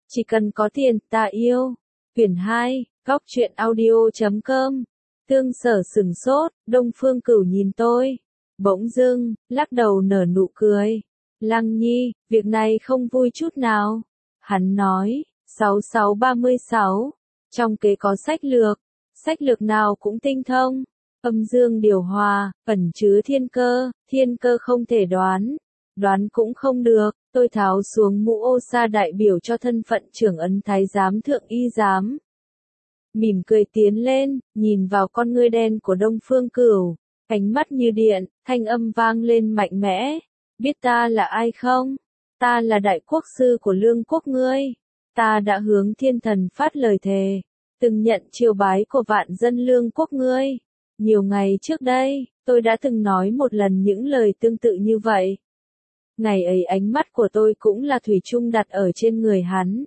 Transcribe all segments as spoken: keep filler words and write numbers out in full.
Chỉ cần có tiền, ta yêu. Quyển hai, góc truyện audio chấm com. Tương Sở sửng sốt, Đông Phương Cửu nhìn tôi. Bỗng dưng, lắc đầu nở nụ cười. Lăng Nhi, việc này không vui chút nào. Hắn nói, sáu sáu ba mươi sáu. Trong kế có sách lược. Sách lược nào cũng tinh thông. Âm dương điều hòa, ẩn chứa thiên cơ, thiên cơ không thể đoán. Đoán cũng không được, tôi tháo xuống mũ ô sa đại biểu cho thân phận trưởng ấn thái giám thượng y giám. Mỉm cười tiến lên, nhìn vào con ngươi đen của Đông Phương Cửu, ánh mắt như điện, thanh âm vang lên mạnh mẽ. Biết ta là ai không? Ta là đại quốc sư của lương quốc ngươi. Ta đã hướng thiên thần phát lời thề, từng nhận triều bái của vạn dân lương quốc ngươi. Nhiều ngày trước đây, tôi đã từng nói một lần những lời tương tự như vậy. Ngày ấy ánh mắt của tôi cũng là thủy chung đặt ở trên người hắn.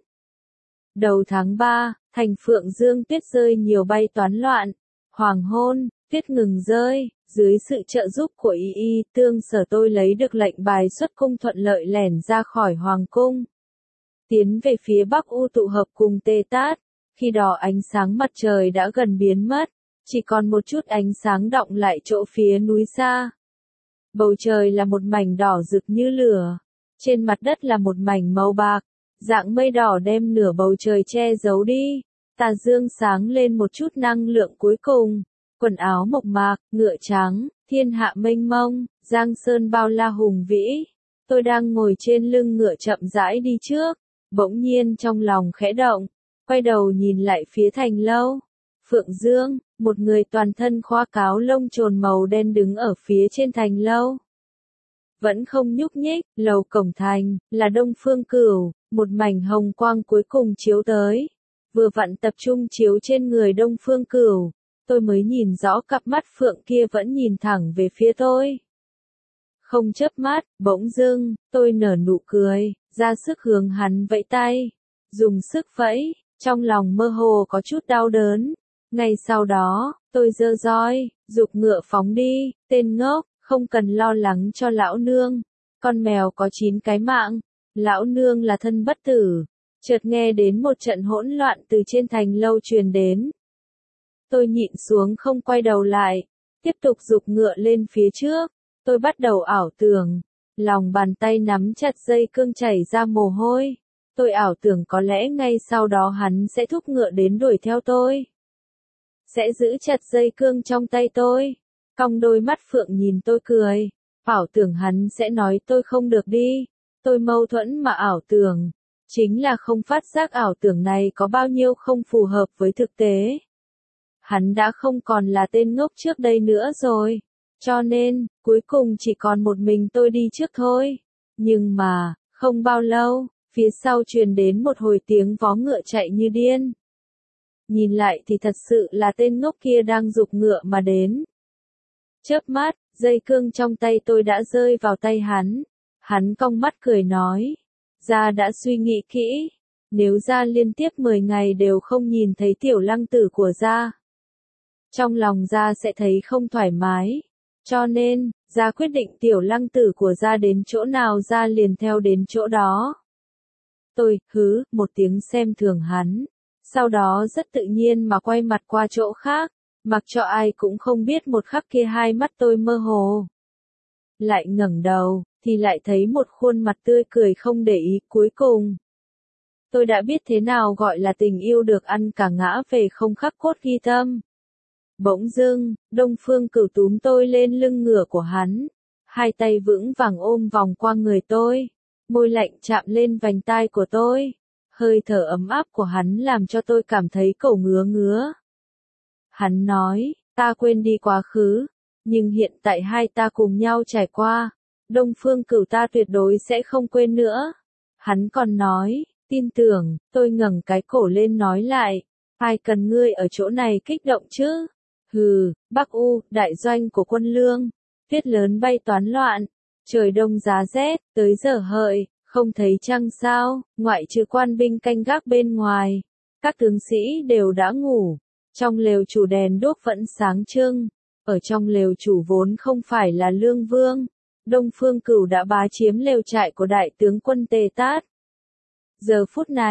Đầu tháng ba, thành Phượng Dương tuyết rơi nhiều bay toán loạn. Hoàng hôn, tuyết ngừng rơi, dưới sự trợ giúp của Y Y, Tương Sở tôi lấy được lệnh bài xuất cung thuận lợi lẻn ra khỏi hoàng cung. Tiến về phía bắc U tụ hợp cùng Tê Tát, khi đó ánh sáng mặt trời đã gần biến mất, chỉ còn một chút ánh sáng đọng lại chỗ phía núi xa. Bầu trời là một mảnh đỏ rực như lửa, trên mặt đất là một mảnh màu bạc, dạng mây đỏ đem nửa bầu trời che giấu đi, tà dương sáng lên một chút năng lượng cuối cùng, quần áo mộc mạc, ngựa trắng, thiên hạ mênh mông, giang sơn bao la hùng vĩ. Tôi đang ngồi trên lưng ngựa chậm rãi đi trước, bỗng nhiên trong lòng khẽ động, quay đầu nhìn lại phía thành lâu. Phượng Dương, một người toàn thân khoác áo lông trồn màu đen đứng ở phía trên thành lâu. Vẫn không nhúc nhích, lầu cổng thành, là Đông Phương Cửu, một mảnh hồng quang cuối cùng chiếu tới. Vừa vặn tập trung chiếu trên người Đông Phương Cửu, tôi mới nhìn rõ cặp mắt phượng kia vẫn nhìn thẳng về phía tôi. Không chớp mắt, bỗng dưng, tôi nở nụ cười, ra sức hướng hắn vẫy tay. Dùng sức vẫy, trong lòng mơ hồ có chút đau đớn. Ngay sau đó, tôi giơ roi, giục ngựa phóng đi, tên ngốc, không cần lo lắng cho lão nương. Con mèo có chín cái mạng, lão nương là thân bất tử. Chợt nghe đến một trận hỗn loạn từ trên thành lâu truyền đến. Tôi nhịn xuống không quay đầu lại, tiếp tục giục ngựa lên phía trước. Tôi bắt đầu ảo tưởng, lòng bàn tay nắm chặt dây cương chảy ra mồ hôi. Tôi ảo tưởng có lẽ ngay sau đó hắn sẽ thúc ngựa đến đuổi theo tôi. Sẽ giữ chặt dây cương trong tay tôi. Cong đôi mắt phượng nhìn tôi cười. Ảo tưởng hắn sẽ nói tôi không được đi. Tôi mâu thuẫn mà ảo tưởng. Chính là không phát giác ảo tưởng này có bao nhiêu không phù hợp với thực tế. Hắn đã không còn là tên ngốc trước đây nữa rồi. Cho nên, cuối cùng chỉ còn một mình tôi đi trước thôi. Nhưng mà, không bao lâu, phía sau truyền đến một hồi tiếng vó ngựa chạy như điên. Nhìn lại thì thật sự là tên ngốc kia đang giục ngựa mà đến. Chớp mắt, dây cương trong tay tôi đã rơi vào tay hắn. Hắn cong mắt cười nói. Gia đã suy nghĩ kỹ. Nếu Gia liên tiếp mười ngày đều không nhìn thấy tiểu lăng tử của Gia, trong lòng Gia sẽ thấy không thoải mái. Cho nên, Gia quyết định tiểu lăng tử của Gia đến chỗ nào Gia liền theo đến chỗ đó. Tôi, hứ, một tiếng xem thường hắn. Sau đó rất tự nhiên mà quay mặt qua chỗ khác, mặc cho ai cũng không biết một khắc kia hai mắt tôi mơ hồ. Lại ngẩng đầu, thì lại thấy một khuôn mặt tươi cười không để ý cuối cùng. Tôi đã biết thế nào gọi là tình yêu được ăn cả ngã về không khắc cốt ghi tâm. Bỗng dưng, Đông Phương Cửu túm tôi lên lưng ngựa của hắn, hai tay vững vàng ôm vòng qua người tôi, môi lạnh chạm lên vành tai của tôi. Hơi thở ấm áp của hắn làm cho tôi cảm thấy cổ ngứa ngứa. Hắn nói, ta quên đi quá khứ, nhưng hiện tại hai ta cùng nhau trải qua, Đông Phương Cửu ta tuyệt đối sẽ không quên nữa. Hắn còn nói, tin tưởng, tôi ngẩng cái cổ lên nói lại, ai cần ngươi ở chỗ này kích động chứ? Hừ, Bắc U, đại doanh của quân lương, tuyết lớn bay toán loạn, trời đông giá rét, tới giờ hợi. Không thấy trăng sao, ngoại trừ quan binh canh gác bên ngoài. Các tướng sĩ đều đã ngủ. Trong lều chủ đèn đuốc vẫn sáng trưng. Ở trong lều chủ vốn không phải là Lương Vương. Đông Phương Cửu đã bá chiếm lều trại của đại tướng quân Tề Tát. Giờ phút này,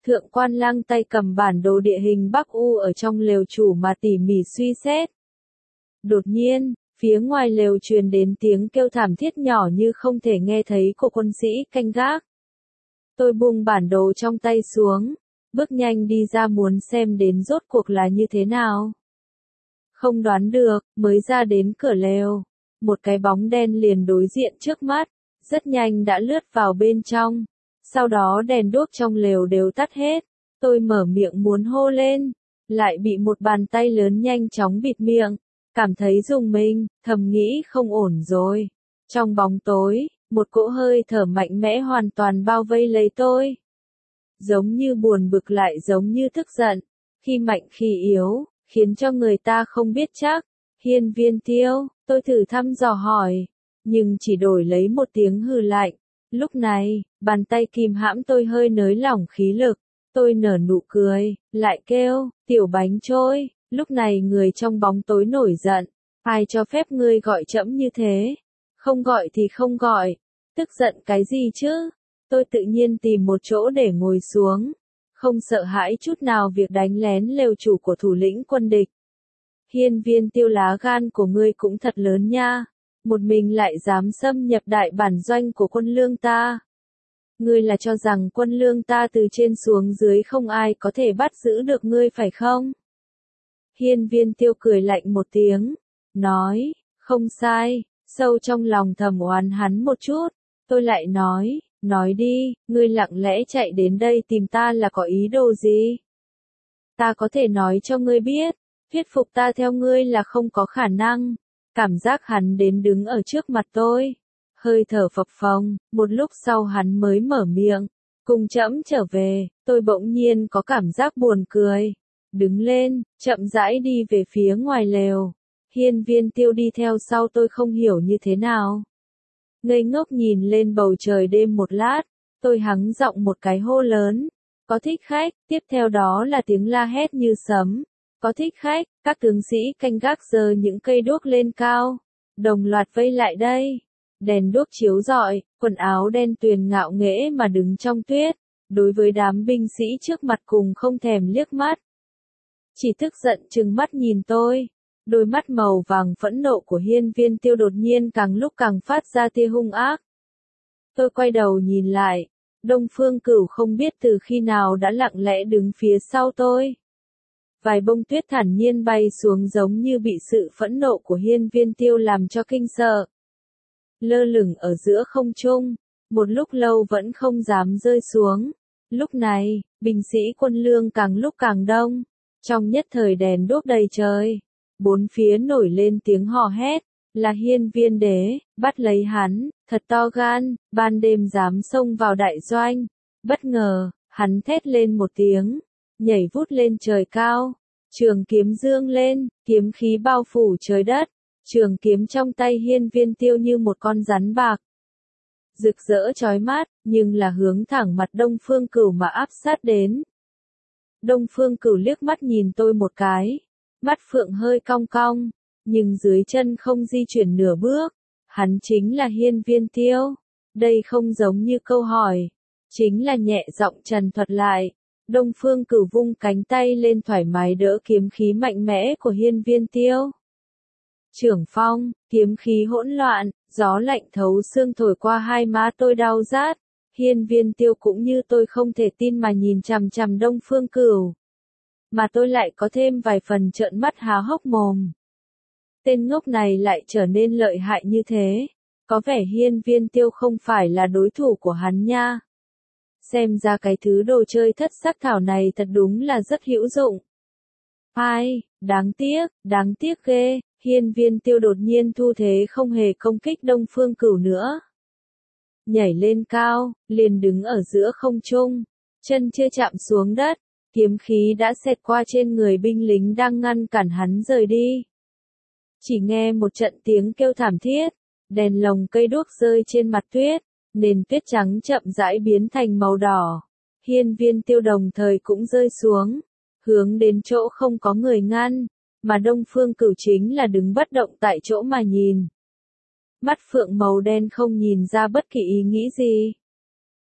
Thượng quan Lăng tay cầm bản đồ địa hình Bắc U ở trong lều chủ mà tỉ mỉ suy xét. Đột nhiên, phía ngoài lều truyền đến tiếng kêu thảm thiết nhỏ như không thể nghe thấy của quân sĩ canh gác. Tôi buông bản đồ trong tay xuống, bước nhanh đi ra muốn xem đến rốt cuộc là như thế nào. Không đoán được, mới ra đến cửa lều, một cái bóng đen liền đối diện trước mắt, rất nhanh đã lướt vào bên trong. Sau đó đèn đuốc trong lều đều tắt hết, tôi mở miệng muốn hô lên, lại bị một bàn tay lớn nhanh chóng bịt miệng, cảm thấy rùng mình, thầm nghĩ không ổn rồi. Trong bóng tối, một cỗ hơi thở mạnh mẽ hoàn toàn bao vây lấy tôi. Giống như buồn bực lại giống như tức giận, khi mạnh khi yếu, khiến cho người ta không biết chắc. Hiên Viên Tiêu, tôi thử thăm dò hỏi, nhưng chỉ đổi lấy một tiếng hừ lạnh. Lúc này, bàn tay kìm hãm tôi hơi nới lỏng khí lực, tôi nở nụ cười, lại kêu, tiểu bánh trôi, lúc này người trong bóng tối nổi giận, ai cho phép ngươi gọi trẫm như thế, không gọi thì không gọi, tức giận cái gì chứ, tôi tự nhiên tìm một chỗ để ngồi xuống, không sợ hãi chút nào việc đánh lén lều chủ của thủ lĩnh quân địch. Hiên Viên Tiêu, lá gan của ngươi cũng thật lớn nha. Một mình lại dám xâm nhập đại bản doanh của quân lương ta. Ngươi là cho rằng quân lương ta từ trên xuống dưới không ai có thể bắt giữ được ngươi phải không? Hiên Viên Tiêu cười lạnh một tiếng, nói, không sai, sâu trong lòng thầm oán hắn một chút, tôi lại nói, nói đi, ngươi lặng lẽ chạy đến đây tìm ta là có ý đồ gì? Ta có thể nói cho ngươi biết, thuyết phục ta theo ngươi là không có khả năng. Cảm giác hắn đến đứng ở trước mặt tôi, hơi thở phập phồng, một lúc sau hắn mới mở miệng, cùng trẫm trở về, tôi bỗng nhiên có cảm giác buồn cười, đứng lên, chậm rãi đi về phía ngoài lều. Hiên Viên Tiêu đi theo sau tôi không hiểu như thế nào. Ngây ngốc nhìn lên bầu trời đêm một lát, tôi hắng giọng một cái hô lớn, có thích khách, tiếp theo đó là tiếng la hét như sấm. Có thích khách, các tướng sĩ canh gác giơ những cây đuốc lên cao, đồng loạt vây lại đây. Đèn đuốc chiếu rọi, quần áo đen tuyền ngạo nghễ mà đứng trong tuyết, đối với đám binh sĩ trước mặt cùng không thèm liếc mắt. Chỉ tức giận trừng mắt nhìn tôi, đôi mắt màu vàng phẫn nộ của Hiên Viên Tiêu đột nhiên càng lúc càng phát ra tia hung ác. Tôi quay đầu nhìn lại, Đông Phương Cửu không biết từ khi nào đã lặng lẽ đứng phía sau tôi. Vài bông tuyết thản nhiên bay xuống giống như bị sự phẫn nộ của Hiên Viên Tiêu làm cho kinh sợ. Lơ lửng ở giữa không trung, một lúc lâu vẫn không dám rơi xuống. Lúc này, binh sĩ quân lương càng lúc càng đông, trong nhất thời đèn đuốc đầy trời. Bốn phía nổi lên tiếng hò hét, là Hiên Viên Đế, bắt lấy hắn, thật to gan, ban đêm dám xông vào đại doanh. Bất ngờ, hắn thét lên một tiếng, nhảy vút lên trời cao, trường kiếm dương lên, kiếm khí bao phủ trời đất, trường kiếm trong tay Hiên Viên Tiêu như một con rắn bạc. Rực rỡ chói mắt, nhưng là hướng thẳng mặt Đông Phương Cửu mà áp sát đến. Đông Phương Cửu liếc mắt nhìn tôi một cái, mắt phượng hơi cong cong, nhưng dưới chân không di chuyển nửa bước. Hắn chính là Hiên Viên Tiêu. Đây không giống như câu hỏi, chính là nhẹ giọng trần thuật lại. Đông Phương Cửu vung cánh tay lên thoải mái đỡ kiếm khí mạnh mẽ của Hiên Viên Tiêu. Trưởng phong, kiếm khí hỗn loạn, gió lạnh thấu xương thổi qua hai má tôi đau rát. Hiên Viên Tiêu cũng như tôi không thể tin mà nhìn chằm chằm Đông Phương Cửu. Mà tôi lại có thêm vài phần trợn mắt há hốc mồm. Tên ngốc này lại trở nên lợi hại như thế. Có vẻ Hiên Viên Tiêu không phải là đối thủ của hắn nha. Xem ra cái thứ đồ chơi thất sắc thảo này thật đúng là rất hữu dụng. Ai, đáng tiếc, đáng tiếc ghê, Hiên Viên Tiêu đột nhiên thu thế không hề công kích Đông Phương Cửu nữa. Nhảy lên cao, liền đứng ở giữa không trung, chân chưa chạm xuống đất, kiếm khí đã xẹt qua trên người binh lính đang ngăn cản hắn rời đi. Chỉ nghe một trận tiếng kêu thảm thiết, đèn lồng cây đuốc rơi trên mặt tuyết. Nền tuyết trắng chậm rãi biến thành màu đỏ. Hiên Viên Tiêu đồng thời cũng rơi xuống, hướng đến chỗ không có người ngăn, mà Đông Phương Cửu chính là đứng bất động tại chỗ mà nhìn. Mắt phượng màu đen không nhìn ra bất kỳ ý nghĩ gì.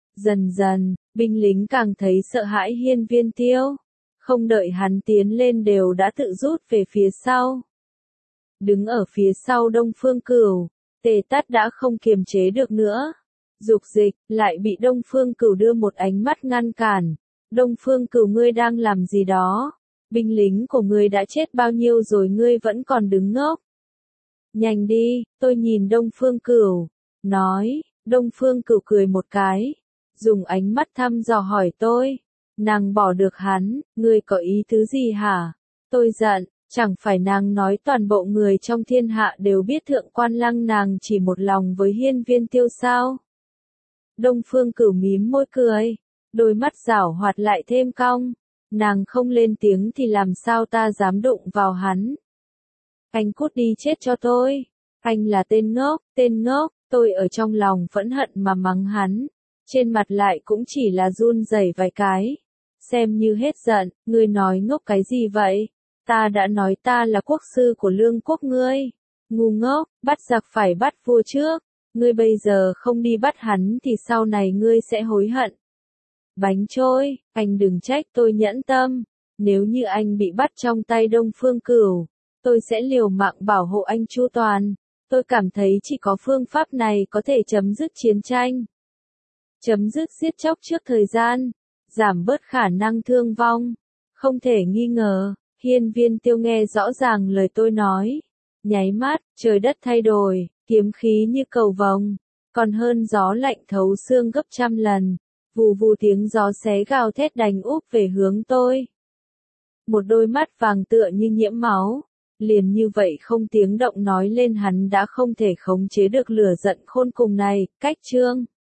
Dần dần, binh lính càng thấy sợ hãi Hiên Viên Tiêu. Không đợi hắn tiến lên đều đã tự rút về phía sau. Đứng ở phía sau Đông Phương Cửu, Tề Tát đã không kiềm chế được nữa. Dục dịch, lại bị Đông Phương Cửu đưa một ánh mắt ngăn cản. Đông Phương Cửu, ngươi đang làm gì đó? Binh lính của ngươi đã chết bao nhiêu rồi ngươi vẫn còn đứng ngốc? Nhanh đi, tôi nhìn Đông Phương Cửu, nói. Đông Phương Cửu cười một cái, dùng ánh mắt thăm dò hỏi tôi. Nàng bỏ được hắn, ngươi có ý tứ gì hả? Tôi giận, chẳng phải nàng nói toàn bộ người trong thiên hạ đều biết Thượng Quan Lăng nàng chỉ một lòng với Hiên Viên Tiêu sao? Đông Phương Cửu mím môi cười, đôi mắt giảo hoạt lại thêm cong. Nàng không lên tiếng thì làm sao ta dám đụng vào hắn? Anh cút đi chết cho tôi. Anh là tên ngốc, tên ngốc, tôi ở trong lòng phẫn hận mà mắng hắn. Trên mặt lại cũng chỉ là run rẩy vài cái. Xem như hết giận, ngươi nói ngốc cái gì vậy? Ta đã nói ta là quốc sư của lương quốc ngươi. Ngu ngốc, bắt giặc phải bắt vua trước. Ngươi bây giờ không đi bắt hắn thì sau này ngươi sẽ hối hận. Bánh trôi, anh đừng trách tôi nhẫn tâm. Nếu như anh bị bắt trong tay Đông Phương Cửu, tôi sẽ liều mạng bảo hộ anh chu toàn. Tôi cảm thấy chỉ có phương pháp này có thể chấm dứt chiến tranh. Chấm dứt giết chóc trước thời gian. Giảm bớt khả năng thương vong. Không thể nghi ngờ, Hiên Viên Tiêu nghe rõ ràng lời tôi nói. Nháy mắt, trời đất thay đổi, kiếm khí như cầu vồng. Còn hơn gió lạnh thấu xương gấp trăm lần. Vù vù tiếng gió xé gào thét đánh úp về hướng tôi. Một đôi mắt vàng tựa như nhiễm máu. Liền như vậy không tiếng động nói lên hắn đã không thể khống chế được lửa giận khôn cùng này. Cách chương